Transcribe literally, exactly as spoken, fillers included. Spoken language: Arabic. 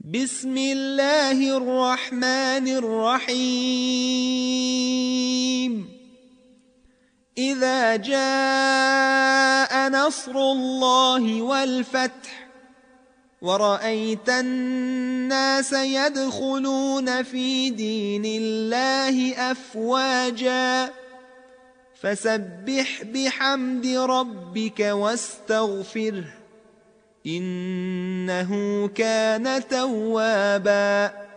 بسم الله الرحمن الرحيم إذا جاء نصر الله والفتح ورأيت الناس يدخلون في دين الله أفواجا فسبح بحمد ربك واستغفره إنه كان توابا.